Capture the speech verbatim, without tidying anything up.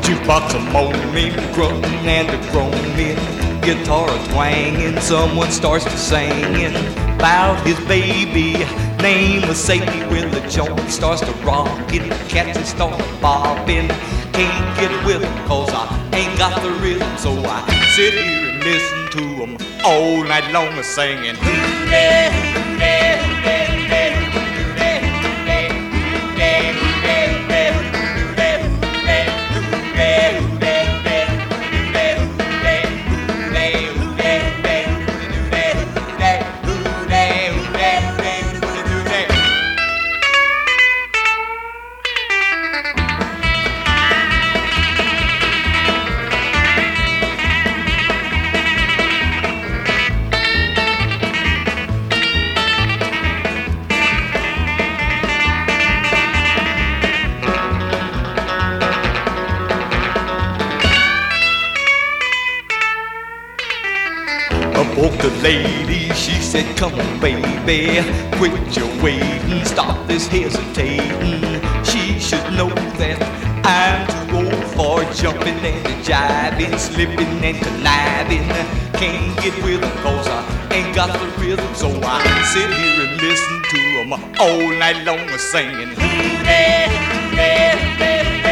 Jukebox a moaning, grunting and a groaning, guitar a twanging, someone starts to singing about his baby, name was Sadie. When the joint starts to rockin', cats start bobbing, can't get with 'em 'cause I ain't got the rhythm, so I sit here and listen to 'em all night long singing. Hooray, hooray, hooray, hooray. Woke the lady, she said, come on, baby, quit your waiting, stop this hesitating. She should know that I'm too old for jumping and jiving, slipping and conniving. Can't get with 'em 'cause I ain't got the rhythm, so I sit here and listen to 'em all night long singing. Hooray, hooray, hooray.